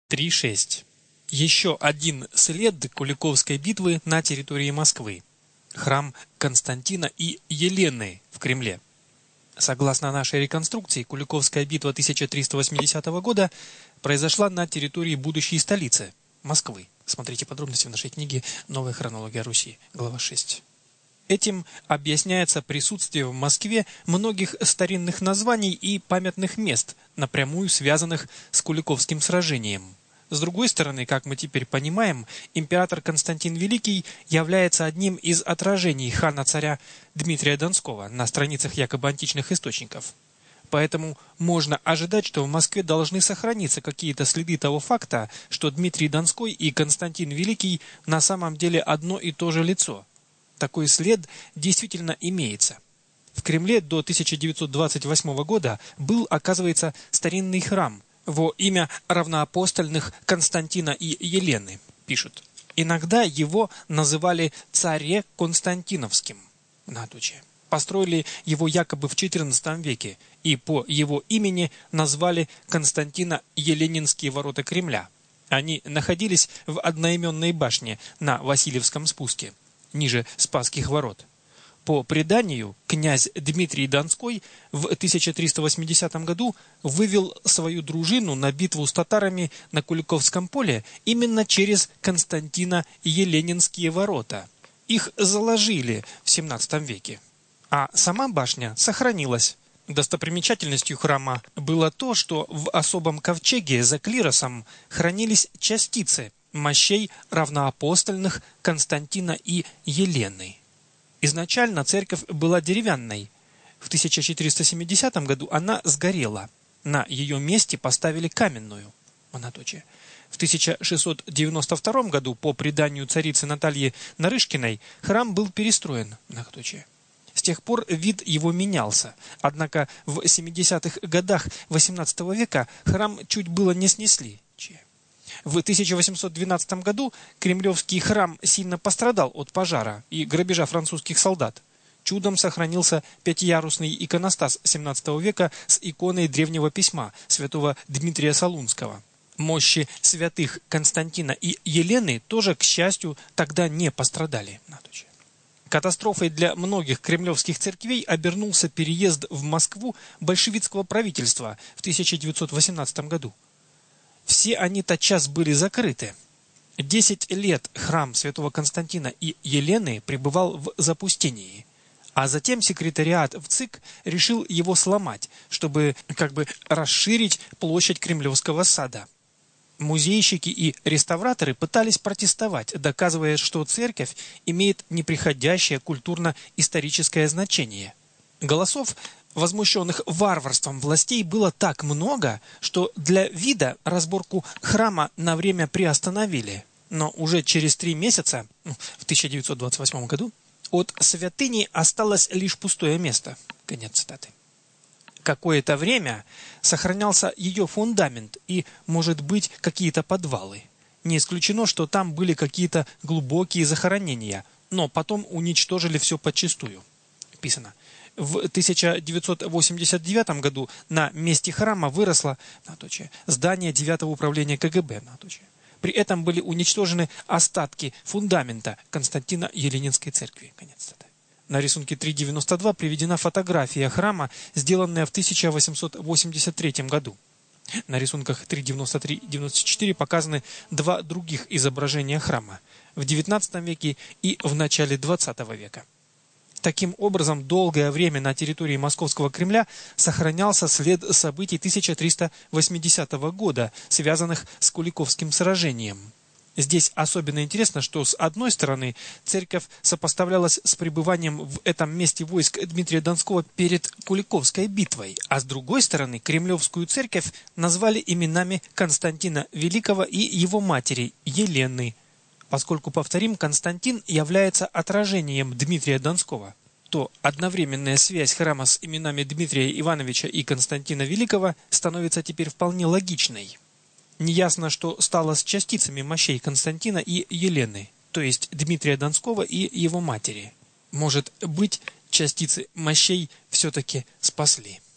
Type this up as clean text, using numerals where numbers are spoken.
3.6. Еще один след Куликовской битвы на территории Москвы. Храм Константина и Елены в Кремле. Согласно нашей реконструкции, Куликовская битва 1380 года произошла на территории будущей столицы – Москвы. Смотрите подробности в нашей книге «Новая хронология Руси», глава 6. Этим объясняется присутствие в Москве многих старинных названий и памятных мест, напрямую связанных с Куликовским сражением. С другой стороны, как мы теперь понимаем, император Константин Великий является одним из отражений хана-царя Дмитрия Донского на страницах якобы античных источников. Поэтому можно ожидать, что в Москве должны сохраниться какие-то следы того факта, что Дмитрий Донской и Константин Великий на самом деле одно и то же лицо. Такой след действительно имеется. В Кремле до 1928 года был, оказывается, старинный храм во имя равноапостольных Константина и Елены, пишут. Иногда его называли «царе Константиновским». Построили его якобы в XIV веке и по его имени назвали Константино-Еленинские ворота Кремля. Они находились в одноименной башне на Васильевском спуске, ниже Спасских ворот. По преданию, князь Дмитрий Донской в 1380 году вывел свою дружину на битву с татарами на Куликовском поле именно через Константино-Еленинские ворота. Их заложили в XVII веке. А сама башня сохранилась. Достопримечательностью храма было то, что в особом ковчеге за клиросом хранились частицы мощей равноапостольных Константина и Елены. Изначально церковь была деревянной. В 1470 году она сгорела. На ее месте поставили каменную. В 1692 году, по преданию царицы Натальи Нарышкиной, храм был перестроен. С тех пор вид его менялся. Однако в 70-х годах XVIII века храм чуть было не снесли. В 1812 году Кремлевский храм сильно пострадал от пожара и грабежа французских солдат. Чудом сохранился пятиярусный иконостас XVII века с иконой древнего письма святого Дмитрия Солунского. Мощи святых Константина и Елены тоже, к счастью, тогда не пострадали. Катастрофой для многих кремлевских церквей обернулся переезд в Москву большевистского правительства в 1918 году. Все они тотчас были закрыты. 10 лет храм святого Константина и Елены пребывал в запустении. А затем секретариат в ЦИК решил его сломать, чтобы расширить площадь Кремлевского сада. Музейщики и реставраторы пытались протестовать, доказывая, что церковь имеет неприходящее культурно-историческое значение. Голосов, возмущенных варварством властей, было так много, что для вида разборку храма на время приостановили. Но уже через 3 месяца, в 1928 году, от святыни осталось лишь пустое место. Конец цитаты. Какое-то время сохранялся ее фундамент и, может быть, какие-то подвалы. Не исключено, что там были какие-то глубокие захоронения, но потом уничтожили все подчистую. Писано. В 1989 году на месте храма выросло здание 9-го управления КГБ. При этом были уничтожены остатки фундамента Константино-Еленинской церкви. Конец цитаты. На рисунке 3.92 приведена фотография храма, сделанная в 1883 году. На рисунках 3.93-94 показаны 2 других изображения храма в XIX веке и в начале XX века. Таким образом, долгое время на территории Московского Кремля сохранялся след событий 1380 года, связанных с Куликовским сражением. Здесь особенно интересно, что с одной стороны церковь сопоставлялась с пребыванием в этом месте войск Дмитрия Донского перед Куликовской битвой, а с другой стороны Кремлевскую церковь назвали именами Константина Великого и его матери Елены. Поскольку, повторим, Константин является отражением Дмитрия Донского, то одновременная связь храма с именами Дмитрия Ивановича и Константина Великого становится теперь вполне логичной. Неясно, что стало с частицами мощей Константина и Елены, то есть Дмитрия Донского и его матери. Может быть, частицы мощей все-таки спасли.